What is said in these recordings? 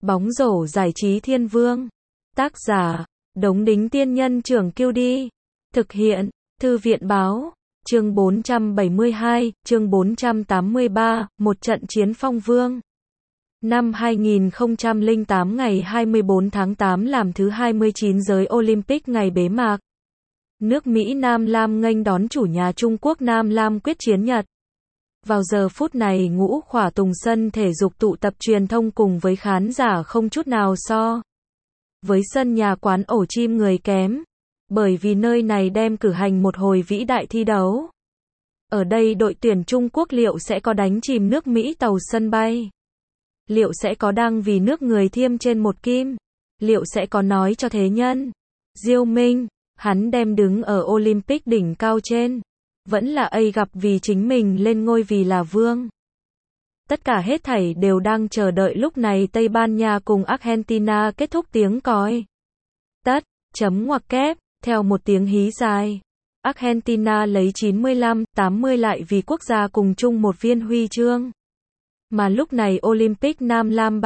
Bóng rổ giải trí Thiên Vương. Tác giả, Đống Đính Tiên Nhân Trưởng Kiêu Đi. Thực hiện, Thư viện Báo. Chương 472, chương 483, một trận chiến phong vương. Năm 2008 ngày 24 tháng 8 làm thứ 29 giới Olympic ngày bế mạc. Nước Mỹ Nam Lam nghênh đón chủ nhà Trung Quốc Nam Lam quyết chiến Nhật. Vào giờ phút này Ngũ Khỏa Tùng sân thể dục tụ tập truyền thông cùng với khán giả không chút nào so với sân nhà quán ổ chim người kém, bởi vì nơi này đem cử hành một hồi vĩ đại thi đấu. Ở đây đội tuyển Trung Quốc liệu sẽ có đánh chìm nước Mỹ tàu sân bay? Liệu sẽ có đang vì nước người thiêm trên một kim? Liệu sẽ có nói cho thế nhân? Diêu Minh, hắn đem đứng ở Olympic đỉnh cao trên. Vẫn là gặp vì chính mình lên ngôi vì là vương. Tất cả hết thảy đều đang chờ đợi lúc này Tây Ban Nha cùng Argentina kết thúc tiếng còi. Tất, chấm ngoặc kép, theo một tiếng hí dài. Argentina lấy 95-80 lại vì quốc gia cùng chung một viên huy chương. Mà lúc này Olympic Nam Lam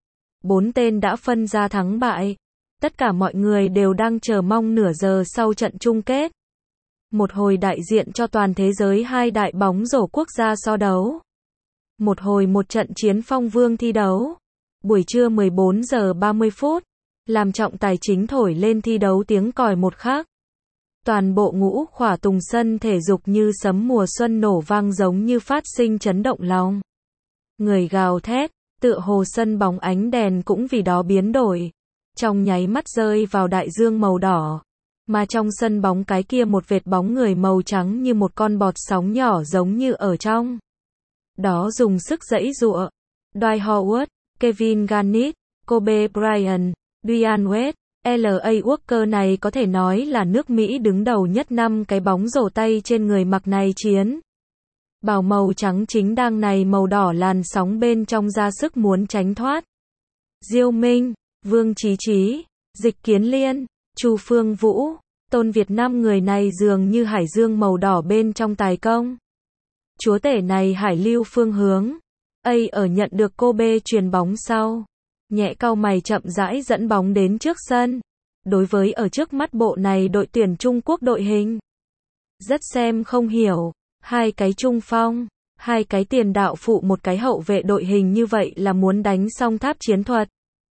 4 tên đã phân ra thắng bại. Tất cả mọi người đều đang chờ mong nửa giờ sau trận chung kết. Một hồi đại diện cho toàn thế giới hai đại bóng rổ quốc gia so đấu. Một hồi một trận chiến phong vương thi đấu. Buổi trưa 14 giờ 30 phút, làm trọng tài chính thổi lên thi đấu tiếng còi một khắc. Toàn bộ Ngũ Khỏa Tùng sân thể dục như sấm mùa xuân nổ vang giống như phát sinh chấn động lòng. Người gào thét, tựa hồ sân bóng ánh đèn cũng vì đó biến đổi. Trong nháy mắt rơi vào đại dương màu đỏ. Mà trong sân bóng cái kia một vệt bóng người màu trắng như một con bọt sóng nhỏ giống như ở trong. Đó dùng sức giãy giụa. Dwight Howard, Kevin Garnett, Kobe Bryant, Dwyane Wade, L.A. Walker này có thể nói là nước Mỹ đứng đầu nhất năm cái bóng rổ tay trên người mặc này chiến. Bào màu trắng chính đang này màu đỏ làn sóng bên trong ra sức muốn tránh thoát. Diêu Minh, Vương Chí Chí, Dịch Kiến Liên, Chu Phương Vũ, Tôn Việt Nam người này dường như hải dương màu đỏ bên trong tài công. Chúa tể này hải lưu phương hướng. Ở nhận được Kobe truyền bóng sau. Nhẹ cau mày chậm rãi dẫn bóng đến trước sân. Đối với ở trước mắt bộ này đội tuyển Trung Quốc đội hình. Rất xem không hiểu. Hai cái trung phong, hai cái tiền đạo phụ một cái hậu vệ đội hình như vậy là muốn đánh song tháp chiến thuật.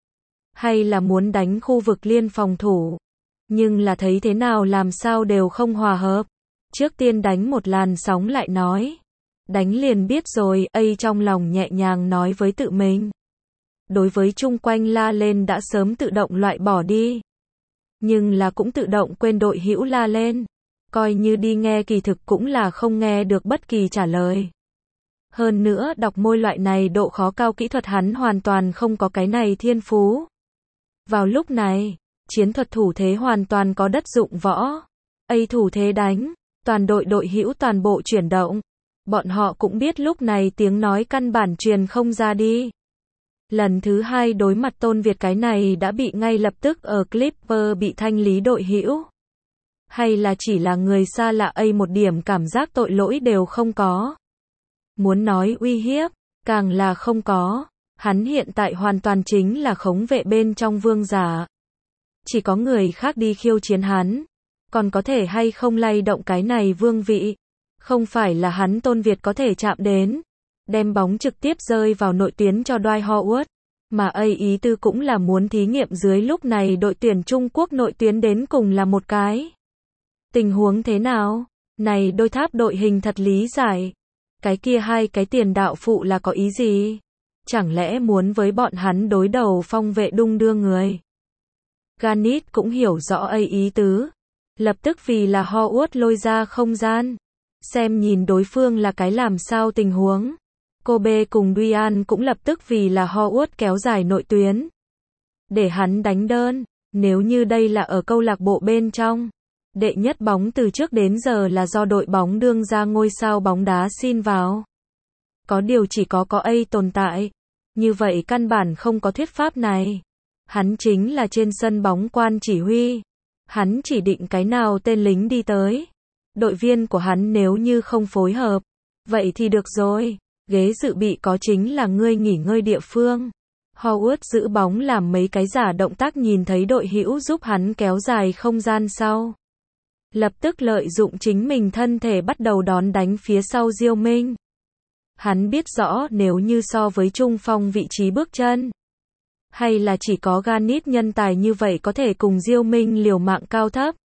Hay là muốn đánh khu vực liên phòng thủ. Nhưng là thấy thế nào làm sao đều không hòa hợp. Trước tiên đánh một làn sóng lại nói. Đánh liền biết rồi, trong lòng nhẹ nhàng nói với tự mình. Đối với chung quanh la lên đã sớm tự động loại bỏ đi. Nhưng là cũng tự động quên đội hữu la lên. Coi như đi nghe kỳ thực cũng là không nghe được bất kỳ trả lời. Hơn nữa đọc môi loại này độ khó cao kỹ thuật hắn hoàn toàn không có cái này thiên phú. Vào lúc này, chiến thuật thủ thế hoàn toàn có đất dụng võ. Thủ thế đánh, toàn đội hữu toàn bộ chuyển động. Bọn họ cũng biết lúc này tiếng nói căn bản truyền không ra đi. Lần thứ hai đối mặt Tôn Việt cái này đã bị ngay lập tức ở Clipper bị thanh lý đội hữu. Hay là chỉ là người xa lạ một điểm cảm giác tội lỗi đều không có. Muốn nói uy hiếp, càng là không có. Hắn hiện tại hoàn toàn chính là khống vệ bên trong vương giả. Chỉ có người khác đi khiêu chiến hắn. Còn có thể hay không lay động cái này vương vị. Không phải là hắn Tôn Việt có thể chạm đến. Đem bóng trực tiếp rơi vào nội tuyến cho Dwight Howard. Mà ý tư cũng là muốn thí nghiệm dưới lúc này đội tuyển Trung Quốc nội tuyến đến cùng là một cái. Tình huống thế nào? Này đôi tháp đội hình thật lý giải. Cái kia hai cái tiền đạo phụ là có ý gì? Chẳng lẽ muốn với bọn hắn đối đầu phong vệ đung đưa người? Garnett cũng hiểu rõ ý tứ. Lập tức vì là Howard lôi ra không gian. Xem nhìn đối phương là cái làm sao tình huống. Kobe cùng Dwyane cũng lập tức vì là Howard kéo dài nội tuyến. Để hắn đánh đơn. Nếu như đây là ở câu lạc bộ bên trong. Đệ nhất bóng từ trước đến giờ là do đội bóng đương ra ngôi sao bóng đá xin vào. Có điều chỉ có tồn tại. Như vậy căn bản không có thuyết pháp này. Hắn chính là trên sân bóng quan chỉ huy. Hắn chỉ định cái nào tên lính đi tới. Đội viên của hắn nếu như không phối hợp. Vậy thì được rồi. Ghế dự bị có chính là ngươi nghỉ ngơi địa phương. Howard giữ bóng làm mấy cái giả động tác nhìn thấy đội hữu giúp hắn kéo dài không gian sau. Lập tức lợi dụng chính mình thân thể bắt đầu đón đánh phía sau Diêu Minh. Hắn biết rõ nếu như so với trung phong vị trí bước chân, hay là chỉ có Garnett nhân tài như vậy có thể cùng Diêu Minh liều mạng cao thấp.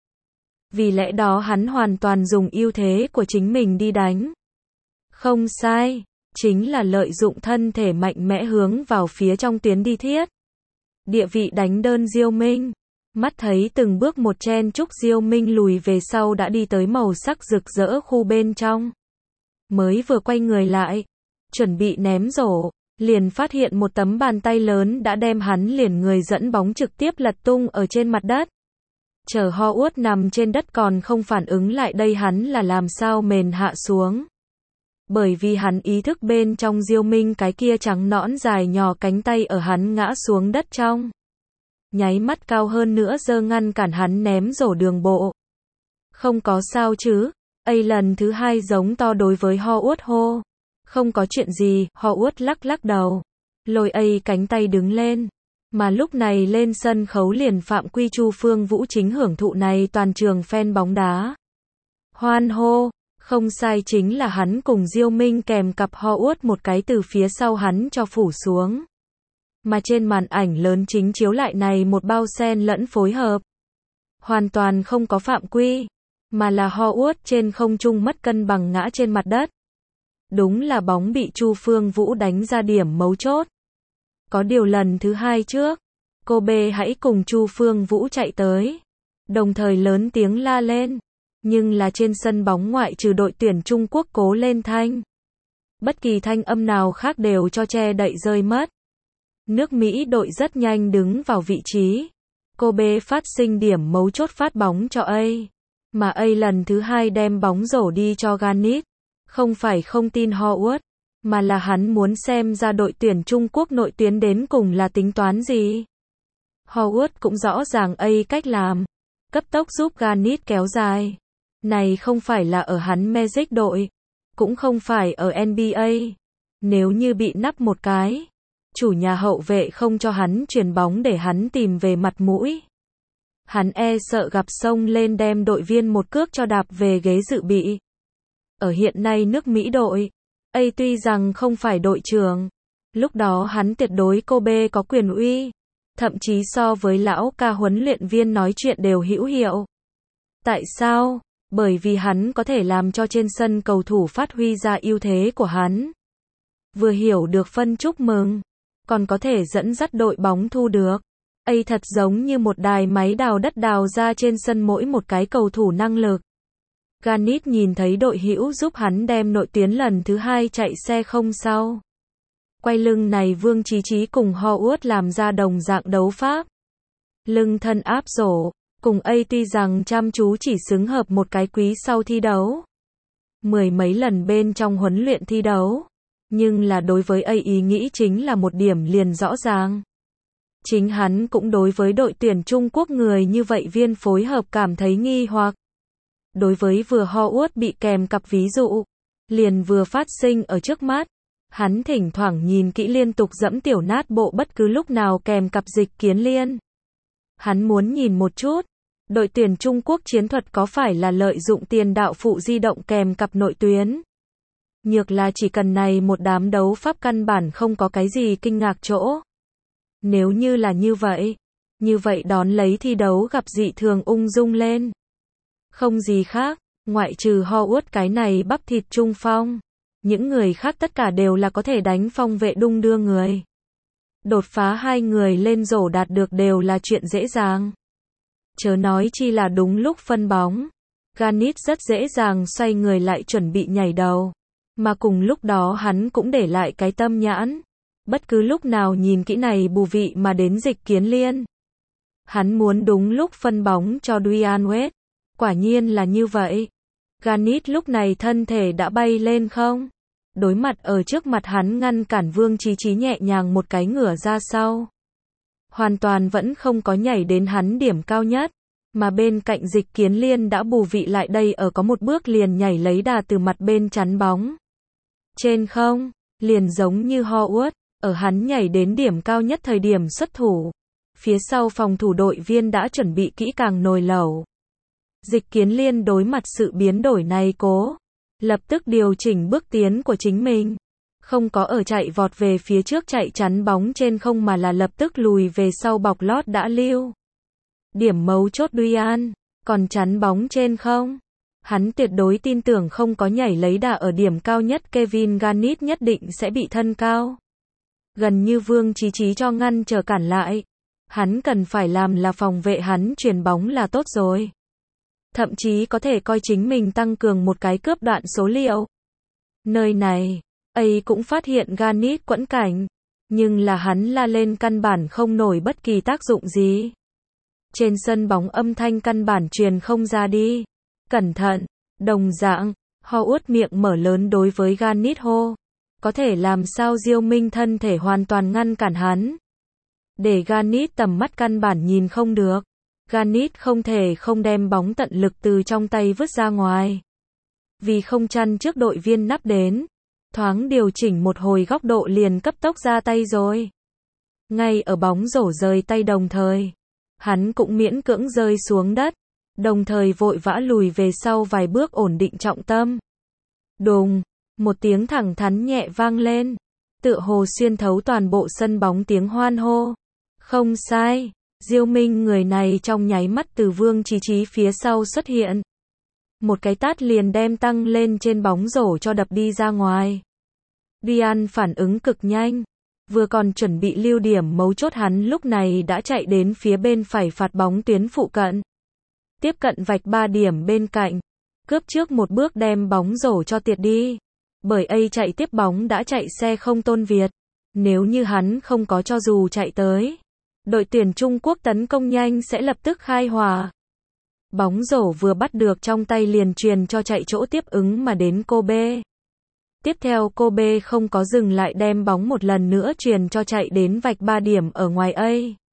Vì lẽ đó hắn hoàn toàn dùng ưu thế của chính mình đi đánh. Không sai, chính là lợi dụng thân thể mạnh mẽ hướng vào phía trong tuyến đi thiết. Địa vị đánh đơn Diêu Minh. Mắt thấy từng bước một chen chúc Diêu Minh lùi về sau đã đi tới màu sắc rực rỡ khu bên trong. Mới vừa quay người lại, chuẩn bị ném rổ, liền phát hiện một tấm bàn tay lớn đã đem hắn liền người dẫn bóng trực tiếp lật tung ở trên mặt đất. Chờ Howard nằm trên đất còn không phản ứng lại đây hắn là làm sao mền hạ xuống. Bởi vì hắn ý thức bên trong Diêu Minh cái kia trắng nõn dài nhỏ cánh tay ở hắn ngã xuống đất trong. Nháy mắt cao hơn nữa giơ ngăn cản hắn ném rổ đường bộ. Không có sao chứ, lần thứ hai giống to đối với Howard hô. Không có chuyện gì, Howard lắc lắc đầu. Lôi cánh tay đứng lên. Mà lúc này lên sân khấu liền phạm quy Chu Phương Vũ chính hưởng thụ này toàn trường fan bóng đá. Hoan hô, không sai chính là hắn cùng Diêu Minh kèm cặp Howard một cái từ phía sau hắn cho phủ xuống. Mà trên màn ảnh lớn chính chiếu lại này một bao xen lẫn phối hợp. Hoàn toàn không có phạm quy, mà là Howard trên không trung mất cân bằng ngã trên mặt đất. Đúng là bóng bị Chu Phương Vũ đánh ra điểm mấu chốt. Có điều lần thứ hai trước, Kobe hãy cùng Chu Phương Vũ chạy tới, đồng thời lớn tiếng la lên. Nhưng là trên sân bóng ngoại trừ đội tuyển Trung Quốc cố lên thanh. Bất kỳ thanh âm nào khác đều cho che đậy rơi mất. Nước Mỹ đội rất nhanh đứng vào vị trí. Kobe phát sinh điểm mấu chốt phát bóng cho A. Mà A lần thứ hai đem bóng rổ đi cho Garnett. Không phải không tin Howard, mà là hắn muốn xem ra đội tuyển Trung Quốc nội tuyến đến cùng là tính toán gì. Howard cũng rõ ràng A cách làm. Cấp tốc giúp Garnett kéo dài. Này không phải là ở hắn Magic đội. Cũng không phải ở NBA. Nếu như bị nắp một cái. Chủ nhà hậu vệ không cho hắn chuyền bóng để hắn tìm về mặt mũi. Hắn sợ gặp xông lên đem đội viên một cước cho đạp về ghế dự bị. Ở hiện nay nước Mỹ đội, A tuy rằng không phải đội trưởng, lúc đó hắn tuyệt đối Kobe có quyền uy, thậm chí so với lão ca huấn luyện viên nói chuyện đều hữu hiệu. Tại sao? Bởi vì hắn có thể làm cho trên sân cầu thủ phát huy ra ưu thế của hắn. Vừa hiểu được phân chúc mừng, còn có thể dẫn dắt đội bóng thu được. A thật giống như một đài máy đào đất đào ra trên sân mỗi một cái cầu thủ năng lực. Garnett nhìn thấy đội hữu giúp hắn đem nội tuyến lần thứ hai chạy xe không sau. Quay lưng này Vương Chí Chí cùng Howard làm ra đồng dạng đấu pháp. Lưng thân áp rổ, cùng A tuy rằng chăm chú chỉ xứng hợp một cái quý sau thi đấu. Mười mấy lần bên trong huấn luyện thi đấu. Nhưng là đối với A ý nghĩ chính là một điểm liền rõ ràng. Chính hắn cũng đối với đội tuyển Trung Quốc người như vậy viên phối hợp cảm thấy nghi hoặc. Đối với vừa Howard bị kèm cặp ví dụ, liền vừa phát sinh ở trước mắt. Hắn thỉnh thoảng nhìn kỹ liên tục dẫm tiểu nát bộ bất cứ lúc nào kèm cặp Dịch Kiến Liên. Hắn muốn nhìn một chút, đội tuyển Trung Quốc chiến thuật có phải là lợi dụng tiền đạo phụ di động kèm cặp nội tuyến. Nhược là chỉ cần này một đám đấu pháp căn bản không có cái gì kinh ngạc chỗ. Nếu như là như vậy đón lấy thi đấu gặp dị thường ung dung lên. Không gì khác, ngoại trừ Howard cái này bắp thịt trung phong. Những người khác tất cả đều là có thể đánh phong vệ đung đưa người. Đột phá hai người lên rổ đạt được đều là chuyện dễ dàng. Chớ nói chi là đúng lúc phân bóng. Garnett rất dễ dàng xoay người lại chuẩn bị nhảy đầu. Mà cùng lúc đó hắn cũng để lại cái tâm nhãn. Bất cứ lúc nào nhìn kỹ này bù vị mà đến Dịch Kiến Liên. Hắn muốn đúng lúc phân bóng cho Dwyane Wade. Quả nhiên là như vậy. Garnett lúc này thân thể đã bay lên không? Đối mặt ở trước mặt hắn ngăn cản Vương Chí Chí nhẹ nhàng một cái ngửa ra sau. Hoàn toàn vẫn không có nhảy đến hắn điểm cao nhất. Mà bên cạnh Dịch Kiến Liên đã bù vị lại đây ở có một bước liền nhảy lấy đà từ mặt bên chắn bóng. Trên không, liền giống như Howard. Ở hắn nhảy đến điểm cao nhất thời điểm xuất thủ, phía sau phòng thủ đội viên đã chuẩn bị kỹ càng nồi lẩu. Dịch Kiến Liên đối mặt sự biến đổi này cố lập tức điều chỉnh bước tiến của chính mình. Không có ở chạy vọt về phía trước chạy chắn bóng trên không mà là lập tức lùi về sau bọc lót đã lưu. Điểm mấu chốt Duyan, còn chắn bóng trên không. Hắn tuyệt đối tin tưởng không có nhảy lấy đà ở điểm cao nhất Kevin Garnett nhất định sẽ bị thân cao. Gần như Vương Chí Chí cho ngăn trở cản lại. Hắn cần phải làm là phòng vệ hắn chuyền bóng là tốt rồi. Thậm chí có thể coi chính mình tăng cường một cái cướp đoạn số liệu. Nơi này, ấy cũng phát hiện Garnett quẫn cảnh. Nhưng là hắn la lên căn bản không nổi bất kỳ tác dụng gì. Trên sân bóng âm thanh căn bản truyền không ra đi. Cẩn thận, đồng dạng, Howard miệng mở lớn đối với Garnett hô. Có thể làm sao Diêu Minh thân thể hoàn toàn ngăn cản hắn. Để Garnett tầm mắt căn bản nhìn không được. Garnett không thể không đem bóng tận lực từ trong tay vứt ra ngoài. Vì không chăn trước đội viên nắp đến. Thoáng điều chỉnh một hồi góc độ liền cấp tốc ra tay rồi. Ngay ở bóng rổ rời tay đồng thời. Hắn cũng miễn cưỡng rơi xuống đất. Đồng thời vội vã lùi về sau vài bước ổn định trọng tâm. Đùng, một tiếng thẳng thắn nhẹ vang lên. Tựa hồ xuyên thấu toàn bộ sân bóng tiếng hoan hô. Không sai, Diêu Minh người này trong nháy mắt từ Vương Chí Chí phía sau xuất hiện. Một cái tát liền đem tăng lên trên bóng rổ cho đập đi ra ngoài. Dian phản ứng cực nhanh. Vừa còn chuẩn bị lưu điểm mấu chốt hắn lúc này đã chạy đến phía bên phải phạt bóng tuyến phụ cận. Tiếp cận vạch 3 điểm bên cạnh. Cướp trước một bước đem bóng rổ cho tiệt đi. Bởi ấy chạy tiếp bóng đã chạy xe không Tôn Việt. Nếu như hắn không có cho dù chạy tới. Đội tuyển Trung Quốc tấn công nhanh sẽ lập tức khai hỏa. Bóng rổ vừa bắt được trong tay liền truyền cho chạy chỗ tiếp ứng mà đến Kobe. Tiếp theo Kobe không có dừng lại đem bóng một lần nữa truyền cho chạy đến vạch 3 điểm ở ngoài A.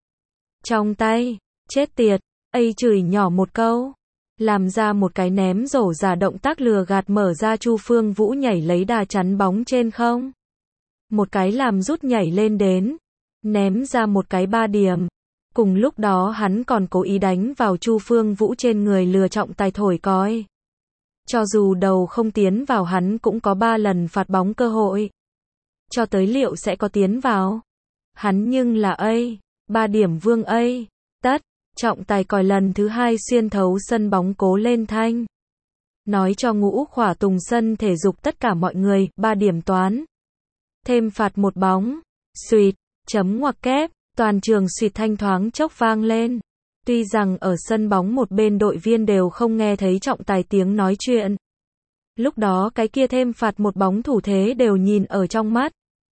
Trong tay, chết tiệt, A chửi nhỏ một câu. Làm ra một cái ném rổ giả động tác lừa gạt mở ra Chu Phương Vũ nhảy lấy đà chắn bóng trên không. Một cái làm rút nhảy lên đến. Ném ra một cái 3 điểm. Cùng lúc đó hắn còn cố ý đánh vào Chu Phương Vũ trên người lừa trọng tài thổi còi. Cho dù đầu không tiến vào hắn cũng có 3 lần phạt bóng cơ hội. Cho tới liệu sẽ có tiến vào. Hắn nhưng là A. 3 điểm vương A. Tất. Trọng tài còi lần thứ 2 xuyên thấu sân bóng cố lên thanh. Nói cho Ngũ Khỏa Tùng sân thể dục tất cả mọi người, 3 điểm toán. Thêm phạt một bóng. Xuyệt, chấm ngoặc kép, toàn trường xuyệt thanh thoáng chốc vang lên. Tuy rằng ở sân bóng một bên đội viên đều không nghe thấy trọng tài tiếng nói chuyện. Lúc đó cái kia thêm phạt một bóng thủ thế đều nhìn ở trong mắt.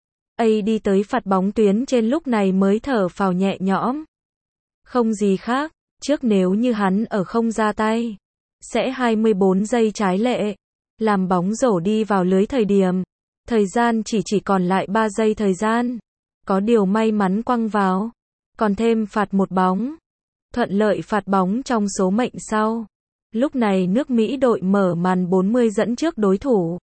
A đi tới phạt bóng tuyến trên lúc này mới thở phào nhẹ nhõm. Không gì khác, trước nếu như hắn ở không ra tay, sẽ 24 giây trái lệ, làm bóng rổ đi vào lưới thời gian chỉ còn lại 3 giây thời gian, có điều may mắn quăng vào, còn thêm phạt một bóng, thuận lợi phạt bóng trong số mệnh sau. Lúc này nước Mỹ đội mở màn 40 dẫn trước đối thủ.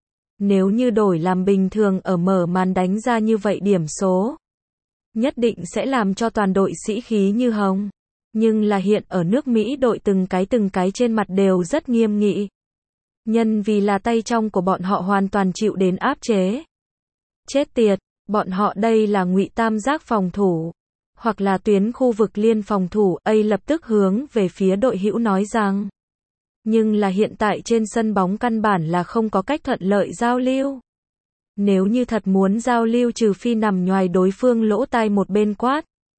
Nếu như đổi làm bình thường ở mở màn đánh ra như vậy điểm số, nhất định sẽ làm cho toàn đội sĩ khí như hồng. Nhưng là hiện ở nước Mỹ đội từng cái trên mặt đều rất nghiêm nghị. Nhân vì là tay trong của bọn họ hoàn toàn chịu đến áp chế. Chết tiệt, bọn họ đây là ngụy tam giác phòng thủ. Hoặc là tuyến khu vực liên phòng thủ. A lập tức hướng về phía đội hữu nói rằng. Nhưng là hiện tại trên sân bóng căn bản là không có cách thuận lợi giao lưu. Nếu như thật muốn giao lưu trừ phi nằm nhoài đối phương lỗ tai một bên quát.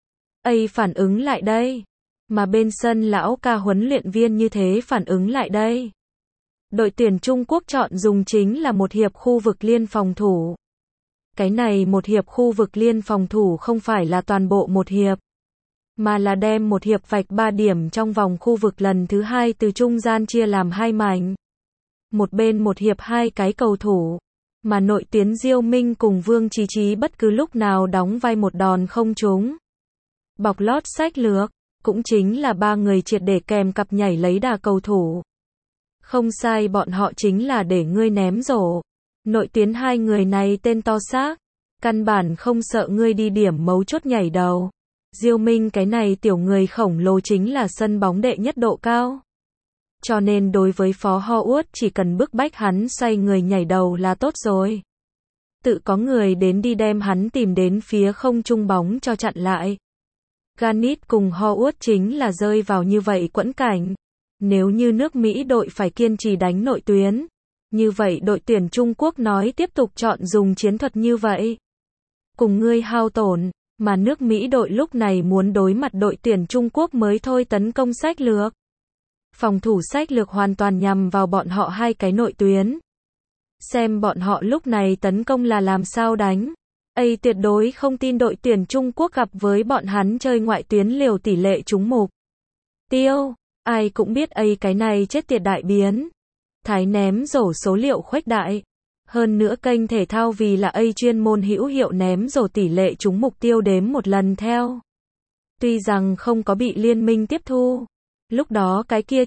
A phản ứng lại đây. Mà bên sân lão ca huấn luyện viên như thế phản ứng lại đây. Đội tuyển Trung Quốc chọn dùng chính là một hiệp khu vực liên phòng thủ. Cái này một hiệp khu vực liên phòng thủ không phải là toàn bộ một hiệp. Mà là đem một hiệp vạch 3 điểm trong vòng khu vực lần thứ 2 từ trung gian chia làm 2 mảnh. Một bên một hiệp 2 cái cầu thủ. Mà nội tuyến Diêu Minh cùng Vương Chí Chí bất cứ lúc nào đóng vai một đòn không trúng. Bọc lót sách lược, cũng chính là 3 người triệt để kèm cặp nhảy lấy đà cầu thủ. Không sai, bọn họ chính là để ngươi ném rổ. Nội tuyến 2 người này tên to xác. Căn bản không sợ ngươi đi điểm mấu chốt nhảy đầu. Diêu Minh cái này tiểu người khổng lồ chính là sân bóng đệ nhất độ cao. Cho nên đối với Phó Ho Uất chỉ cần bức bách hắn xoay người nhảy đầu là tốt rồi. Tự có người đến đi đem hắn tìm đến phía không trung bóng cho chặn lại. Ganit cùng Ho Uất chính là rơi vào như vậy quẫn cảnh. Nếu như nước Mỹ đội phải kiên trì đánh nội tuyến, như vậy đội tuyển Trung Quốc nói tiếp tục chọn dùng chiến thuật như vậy. Cùng ngươi hao tổn, mà nước Mỹ đội lúc này muốn đối mặt đội tuyển Trung Quốc mới thôi tấn công sách lược. Phòng thủ sách lược hoàn toàn nhằm vào bọn họ hai cái nội tuyến. Xem bọn họ lúc này tấn công là làm sao đánh. Tuyệt đối không tin đội tuyển Trung Quốc gặp với bọn hắn chơi ngoại tuyến liều tỷ lệ trúng mục tiêu. Ai cũng biết cái này chết tiệt đại biến. Thái ném rổ số liệu khuếch đại. Hơn nữa kênh thể thao vì là chuyên môn hữu hiệu ném rổ tỷ lệ trúng mục tiêu đếm một lần theo. Tuy rằng không có bị liên minh tiếp thu. Lúc đó cái kia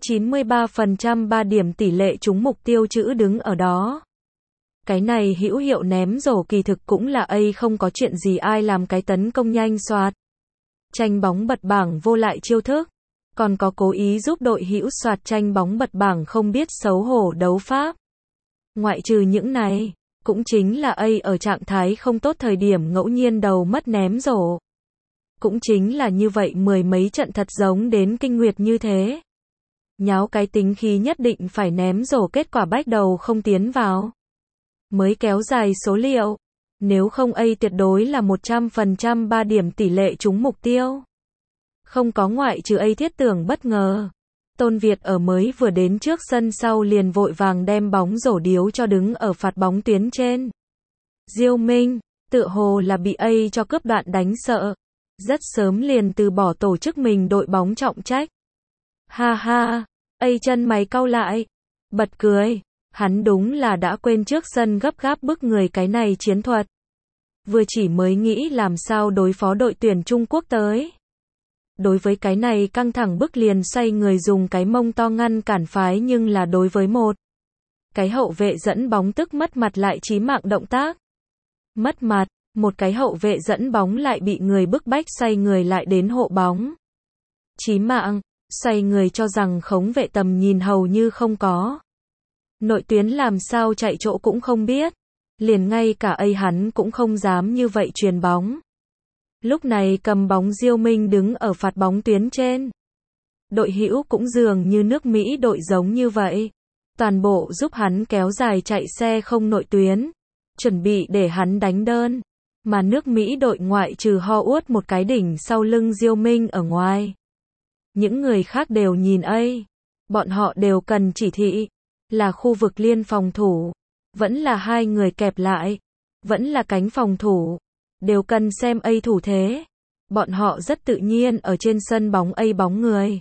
93% 3 điểm tỷ lệ trúng mục tiêu chữ đứng ở đó. Cái này hữu hiệu ném rổ kỳ thực cũng là không có chuyện gì ai làm cái tấn công nhanh xoạt. Tranh bóng bật bảng vô lại chiêu thức. Còn có cố ý giúp đội hữu xoạt tranh bóng bật bảng không biết xấu hổ đấu pháp. Ngoại trừ những này, cũng chính là ở trạng thái không tốt thời điểm ngẫu nhiên đầu mất ném rổ. Cũng chính là như vậy mười mấy trận thật giống đến kinh nguyệt như thế. Nháo cái tính khí nhất định phải ném rổ kết quả bách đầu không tiến vào. Mới kéo dài số liệu. Nếu không tuyệt đối là 100% 3 điểm tỷ lệ trúng mục tiêu. Không có ngoại trừ thiết tưởng bất ngờ. Tôn Việt ở mới vừa đến trước sân sau liền vội vàng đem bóng rổ điếu cho đứng ở phạt bóng tuyến trên. Diêu Minh, tựa hồ là bị cho cướp đoạn đánh sợ. Rất sớm liền từ bỏ tổ chức mình đội bóng trọng trách. Ha ha, chân mày cau lại. Bật cười, hắn đúng là đã quên trước sân gấp gáp bức người cái này chiến thuật. Vừa chỉ mới nghĩ làm sao đối phó đội tuyển Trung Quốc tới. Đối với cái này căng thẳng bức liền xoay người dùng cái mông to ngăn cản phái nhưng là đối với một. Cái hậu vệ dẫn bóng tức mất mặt lại chí mạng động tác. Mất mặt, một cái hậu vệ dẫn bóng lại bị người bức bách xoay người lại đến hộ bóng. Chí mạng, xoay người cho rằng khống vệ tầm nhìn hầu như không có. Nội tuyến làm sao chạy chỗ cũng không biết. Liền ngay cả hắn cũng không dám như vậy chuyền bóng. Lúc này cầm bóng Diêu Minh đứng ở phạt bóng tuyến trên. Đội hữu cũng dường như nước Mỹ đội giống như vậy. Toàn bộ giúp hắn kéo dài chạy xe không nội tuyến. Chuẩn bị để hắn đánh đơn. Mà nước Mỹ đội ngoại trừ Ho Uất một cái đỉnh sau lưng Diêu Minh ở ngoài. Những người khác đều nhìn bọn họ đều cần chỉ thị. Là khu vực liên phòng thủ. Vẫn là hai người kẹp lại. Vẫn là cánh phòng thủ. Đều cần xem thủ thế. Bọn họ rất tự nhiên ở trên sân bóng bóng người.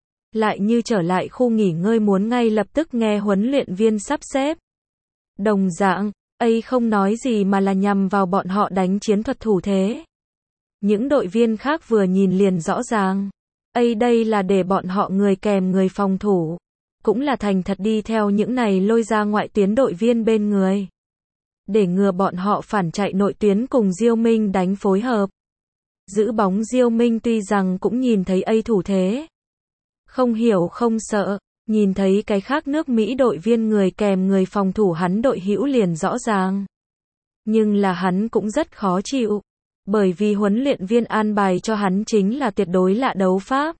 Lại như trở lại khu nghỉ ngơi muốn ngay lập tức nghe huấn luyện viên sắp xếp. Đồng dạng, không nói gì mà là nhằm vào bọn họ đánh chiến thuật thủ thế. Những đội viên khác vừa nhìn liền rõ ràng. Đây là để bọn họ người kèm người phòng thủ. Cũng là thành thật đi theo những này lôi ra ngoại tuyến đội viên bên người. Để ngừa bọn họ phản chạy nội tuyến cùng Diêu Minh đánh phối hợp. Giữ bóng Diêu Minh tuy rằng cũng nhìn thấy thủ thế. Không hiểu không sợ, nhìn thấy cái khác nước Mỹ đội viên người kèm người phòng thủ hắn đội hữu liền rõ ràng. Nhưng là hắn cũng rất khó chịu. Bởi vì huấn luyện viên an bài cho hắn chính là tuyệt đối lạ đấu pháp.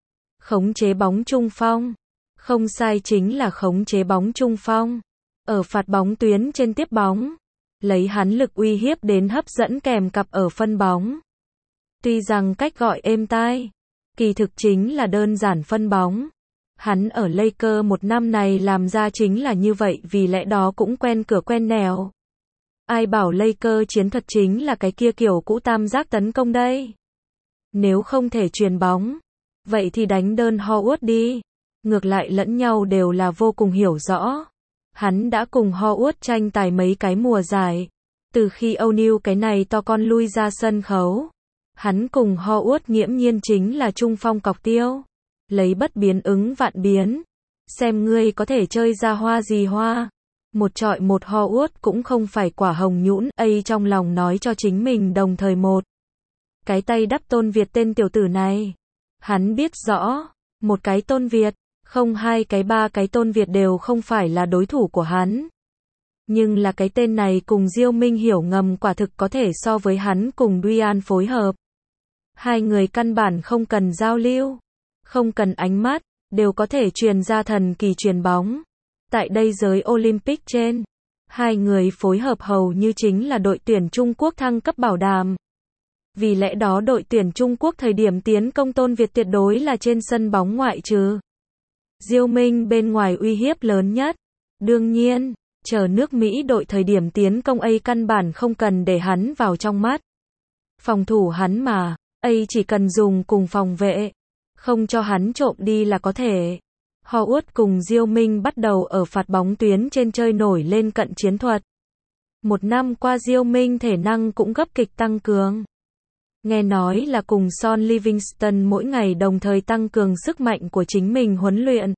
Khống chế bóng trung phong. Không sai chính là khống chế bóng trung phong. Ở phạt bóng tuyến trên tiếp bóng. Lấy hắn lực uy hiếp đến hấp dẫn kèm cặp ở phân bóng. Tuy rằng cách gọi êm tai, kỳ thực chính là đơn giản phân bóng. Hắn ở Lakers một năm này làm ra chính là như vậy vì lẽ đó cũng quen cửa quen nẻo. Ai bảo Lakers chiến thuật chính là cái kia kiểu cũ tam giác tấn công đây. Nếu không thể chuyền bóng, vậy thì đánh đơn Ho Uất đi. Ngược lại lẫn nhau đều là vô cùng hiểu rõ. Hắn đã cùng Ho Uất tranh tài mấy cái mùa giải. Từ khi O'Neal cái này to con lui ra sân khấu. Hắn cùng Ho Uất nghiễm nhiên chính là trung phong cọc tiêu. Lấy bất biến ứng vạn biến. Xem ngươi có thể chơi ra hoa gì hoa. Một trọi một Ho uất cũng không phải quả hồng nhũn, ấy trong lòng nói cho chính mình đồng thời một. Cái tay đắp Tôn Việt tên tiểu tử này. Hắn biết rõ, một cái Tôn Việt, không hai cái ba cái Tôn Việt đều không phải là đối thủ của hắn. Nhưng là cái tên này cùng Diêu Minh hiểu ngầm quả thực có thể so với hắn cùng Duyan phối hợp. Hai người căn bản không cần giao lưu, không cần ánh mắt, đều có thể truyền ra thần kỳ truyền bóng. Tại đây giới Olympic trên, hai người phối hợp hầu như chính là đội tuyển Trung Quốc thăng cấp bảo đảm. Vì lẽ đó đội tuyển Trung Quốc thời điểm tiến công Tôn Việt tuyệt đối là trên sân bóng ngoại trừ Diêu Minh bên ngoài uy hiếp lớn nhất. Đương nhiên, chờ nước Mỹ đội thời điểm tiến công A căn bản không cần để hắn vào trong mắt. Phòng thủ hắn mà, A chỉ cần dùng cùng phòng vệ, không cho hắn trộm đi là có thể. Ho uất cùng Diêu Minh bắt đầu ở phạt bóng tuyến trên chơi nổi lên cận chiến thuật. Một năm qua Diêu Minh thể năng cũng gấp kịch tăng cường. Nghe nói là cùng Son Livingston mỗi ngày đồng thời tăng cường sức mạnh của chính mình huấn luyện.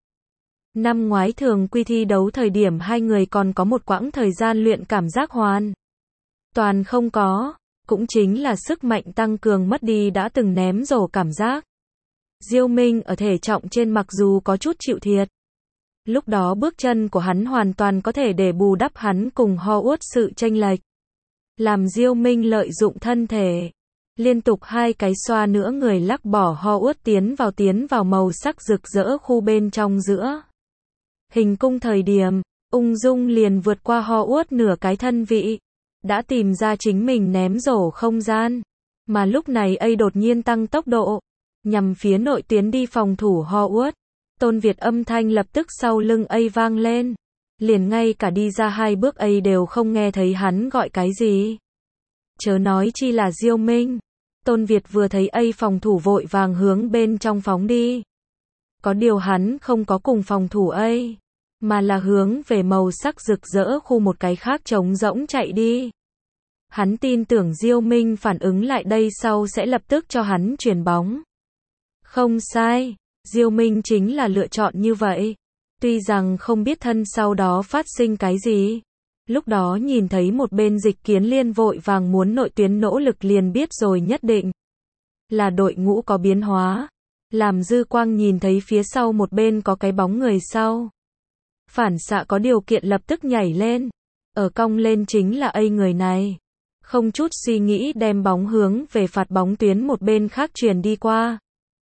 Năm ngoái thường quy thi đấu thời điểm hai người còn có một quãng thời gian luyện cảm giác hoàn toàn không có, cũng chính là sức mạnh tăng cường mất đi đã từng ném rổ cảm giác. Diêu Minh ở thể trọng trên mặc dù có chút chịu thiệt. Lúc đó bước chân của hắn hoàn toàn có thể để bù đắp hắn cùng Ho uất sự chênh lệch. Làm Diêu Minh lợi dụng thân thể. Liên tục hai cái xoa nữa người lắc bỏ Ho uất tiến vào màu sắc rực rỡ khu bên trong giữa. Hình cung thời điểm, ung dung liền vượt qua Ho uất nửa cái thân vị. Đã tìm ra chính mình ném rổ không gian. Mà lúc này A đột nhiên tăng tốc độ. Nhằm phía nội tuyến đi phòng thủ Ho uất. Tôn Việt âm thanh lập tức sau lưng A vang lên. Liền ngay cả đi ra hai bước A đều không nghe thấy hắn gọi cái gì. Chớ nói chi là Diêu Minh. Tôn Việt vừa thấy A phòng thủ vội vàng hướng bên trong phóng đi. Có điều hắn không có cùng phòng thủ A, mà là hướng về màu sắc rực rỡ khu một cái khác trống rỗng chạy đi. Hắn tin tưởng Diêu Minh phản ứng lại đây sau sẽ lập tức cho hắn chuyền bóng. Không sai, Diêu Minh chính là lựa chọn như vậy. Tuy rằng không biết thân sau đó phát sinh cái gì. Lúc đó nhìn thấy một bên Dịch Kiến Liên vội vàng muốn nội tuyến nỗ lực liền biết rồi nhất định là đội ngũ có biến hóa. Làm Dư Quang nhìn thấy phía sau một bên có cái bóng người sau. Phản xạ có điều kiện lập tức nhảy lên. Ở cong lên chính là A người này. Không chút suy nghĩ đem bóng hướng về phạt bóng tuyến một bên khác truyền đi qua.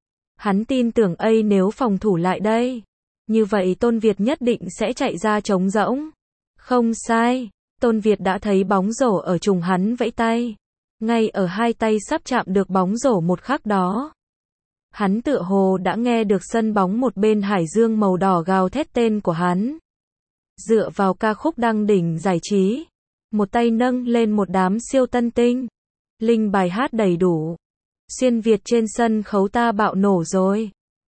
Hắn tin tưởng A nếu phòng thủ lại đây. Như vậy Tôn Việt nhất định sẽ chạy ra trống rỗng. Không sai, Tôn Việt đã thấy bóng rổ ở trùng hắn vẫy tay. Ngay ở hai tay sắp chạm được bóng rổ một khắc đó. Hắn tựa hồ đã nghe được sân bóng một bên hải dương màu đỏ gào thét tên của hắn. Dựa vào ca khúc đăng đỉnh giải trí. Một tay nâng lên một đám siêu tân tinh. Linh bài hát đầy đủ. Xuyên Việt trên sân khấu ta bạo nổ rồi.